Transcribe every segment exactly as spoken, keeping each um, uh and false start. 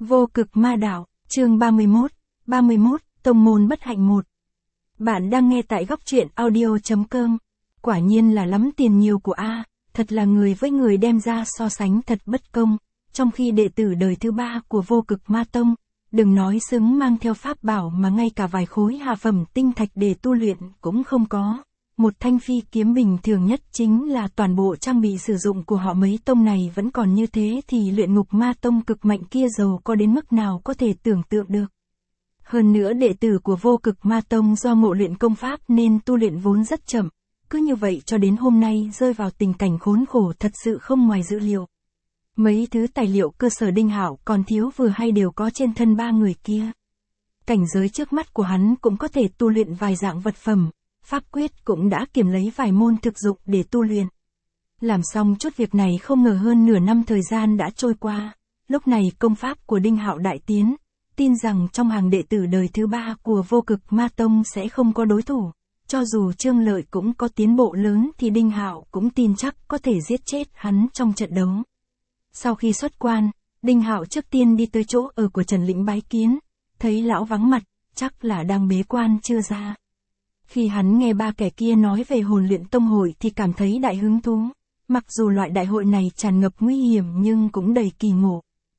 Vô cực ma đạo, chương ba mươi mốt, ba mươi mốt, tông môn bất hạnh một. Bạn đang nghe tại góc truyện audio.com. Quả nhiên là lắm tiền nhiều của A, thật là người với người đem ra so sánh thật bất công, trong khi đệ tử đời thứ ba của vô cực ma tông, đừng nói xứng mang theo pháp bảo mà ngay cả vài khối hạ phẩm tinh thạch để tu luyện cũng không có. Một thanh phi kiếm bình thường nhất chính là toàn bộ trang bị sử dụng của họ mấy tông này vẫn còn như thế thì luyện ngục ma tông cực mạnh kia giàu có đến mức nào có thể tưởng tượng được. Hơn nữa đệ tử của vô cực ma tông do ngộ luyện công pháp nên tu luyện vốn rất chậm, cứ như vậy cho đến hôm nay rơi vào tình cảnh khốn khổ thật sự không ngoài dự liệu. Mấy thứ tài liệu cơ sở Đinh Hạo còn thiếu vừa hay đều có trên thân ba người kia. Cảnh giới trước mắt của hắn cũng có thể tu luyện vài dạng vật phẩm. Pháp quyết cũng đã kiểm lấy vài môn thực dụng để tu luyện. Làm xong chút việc này không ngờ hơn nửa năm thời gian đã trôi qua. Lúc này công pháp của Đinh Hạo đại tiến, tin rằng trong hàng đệ tử đời thứ ba của vô cực ma tông sẽ không có đối thủ. Cho dù Trương Lợi cũng có tiến bộ lớn thì Đinh Hạo cũng tin chắc có thể giết chết hắn trong trận đấu. Sau khi xuất quan, Đinh Hạo trước tiên đi tới chỗ ở của Trần Lĩnh bái kiến, thấy lão vắng mặt, chắc là đang bế quan chưa ra. Khi hắn nghe ba kẻ kia nói về hồn luyện tông hội thì cảm thấy đại hứng thú, mặc dù loại đại hội này tràn ngập nguy hiểm nhưng cũng đầy kỳ ngộ.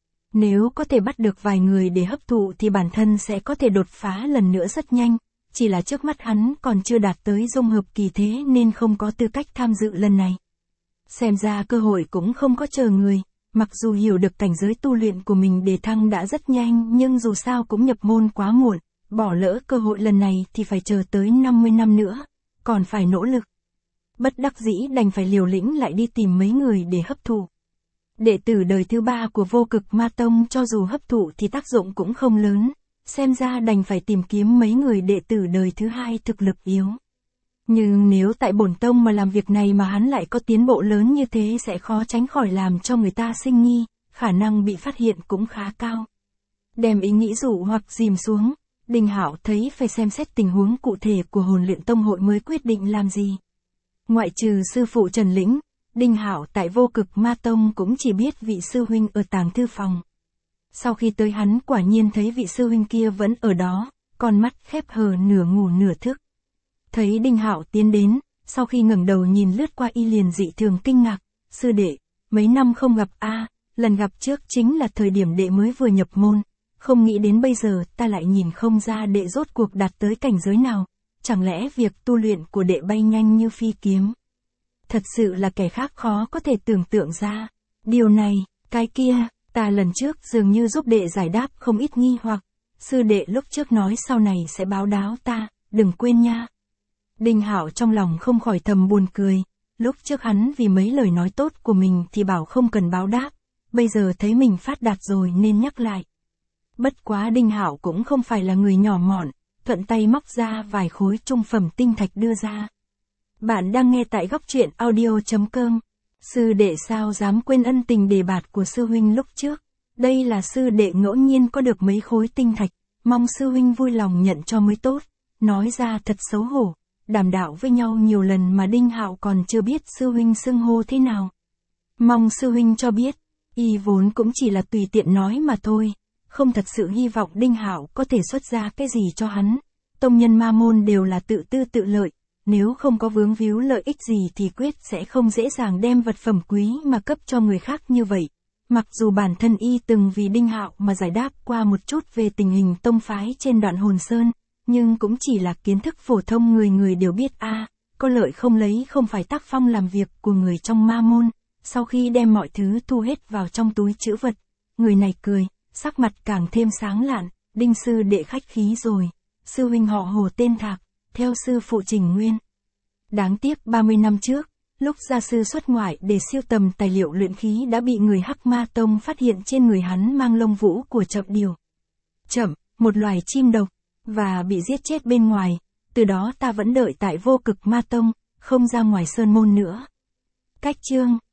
Nếu có thể bắt được vài người để hấp thụ thì bản thân sẽ có thể đột phá lần nữa rất nhanh, chỉ là trước mắt hắn còn chưa đạt tới dung hợp kỳ thế nên không có tư cách tham dự lần này. Xem ra cơ hội cũng không có chờ người, mặc dù hiểu được cảnh giới tu luyện của mình đề thăng đã rất nhanh nhưng dù sao cũng nhập môn quá muộn. Bỏ lỡ cơ hội lần này thì phải chờ tới năm mươi năm nữa, còn phải nỗ lực. Bất đắc dĩ đành phải liều lĩnh lại đi tìm mấy người để hấp thụ. Đệ tử đời thứ ba của vô cực ma tông cho dù hấp thụ thì tác dụng cũng không lớn, xem ra đành phải tìm kiếm mấy người đệ tử đời thứ hai thực lực yếu. Nhưng nếu tại bổn tông mà làm việc này mà hắn lại có tiến bộ lớn như thế sẽ khó tránh khỏi làm cho người ta sinh nghi, khả năng bị phát hiện cũng khá cao. Đem ý nghĩ dụ hoặc dìm xuống. Đinh Hạo thấy phải xem xét tình huống cụ thể của hồn luyện tông hội mới quyết định làm gì. Ngoại trừ sư phụ Trần Lĩnh, Đinh Hạo tại vô cực ma tông cũng chỉ biết vị sư huynh ở tàng thư phòng. Sau khi tới hắn quả nhiên thấy vị sư huynh kia vẫn ở đó, con mắt khép hờ nửa ngủ nửa thức. Thấy Đinh Hạo tiến đến, sau khi ngẩng đầu nhìn lướt qua y liền dị thường kinh ngạc, sư đệ, mấy năm không gặp a, lần gặp trước chính là thời điểm đệ mới vừa nhập môn. Không nghĩ đến bây giờ ta lại nhìn không ra đệ rốt cuộc đạt tới cảnh giới nào, chẳng lẽ việc tu luyện của đệ bay nhanh như phi kiếm. Thật sự là kẻ khác khó có thể tưởng tượng ra. Điều này, cái kia, ta lần trước dường như giúp đệ giải đáp không ít nghi hoặc, sư đệ lúc trước nói sau này sẽ báo đáo ta, đừng quên nha. Đinh Hạo trong lòng không khỏi thầm buồn cười, lúc trước hắn vì mấy lời nói tốt của mình thì bảo không cần báo đáp, bây giờ thấy mình phát đạt rồi nên nhắc lại. Bất quá Đinh Hạo cũng không phải là người nhỏ mọn, thuận tay móc ra vài khối trung phẩm tinh thạch đưa ra. Bạn đang nghe tại góc truyện audio.com. Sư đệ sao dám quên ân tình đề bạt của sư huynh lúc trước. Đây là sư đệ ngẫu nhiên có được mấy khối tinh thạch, mong sư huynh vui lòng nhận cho mới tốt. Nói ra thật xấu hổ, đàm đạo với nhau nhiều lần mà Đinh Hạo còn chưa biết sư huynh xưng hô thế nào. Mong sư huynh cho biết, y vốn cũng chỉ là tùy tiện nói mà thôi. Không thật sự hy vọng Đinh Hạo có thể xuất ra cái gì cho hắn. Tông nhân ma môn đều là tự tư tự lợi, nếu không có vướng víu lợi ích gì thì quyết sẽ không dễ dàng đem vật phẩm quý mà cấp cho người khác như vậy. Mặc dù bản thân y từng vì Đinh Hạo mà giải đáp qua một chút về tình hình tông phái trên đoạn Hồn Sơn, nhưng cũng chỉ là kiến thức phổ thông người người đều biết a, à, có lợi không lấy không phải tác phong làm việc của người trong ma môn. Sau khi đem mọi thứ thu hết vào trong túi trữ vật, người này cười. Sắc mặt càng thêm sáng lạn, Đinh sư đệ khách khí rồi, sư huynh họ Hồ tên Thạc, theo sư phụ Trình Nguyên. Đáng tiếc ba mươi năm trước, lúc gia sư xuất ngoại để siêu tầm tài liệu luyện khí đã bị người Hắc Ma Tông phát hiện trên người hắn mang lông vũ của Chậm Điều. Chậm, một loài chim độc, và bị giết chết bên ngoài, từ đó ta vẫn đợi tại vô cực Ma Tông, không ra ngoài sơn môn nữa. Cách chương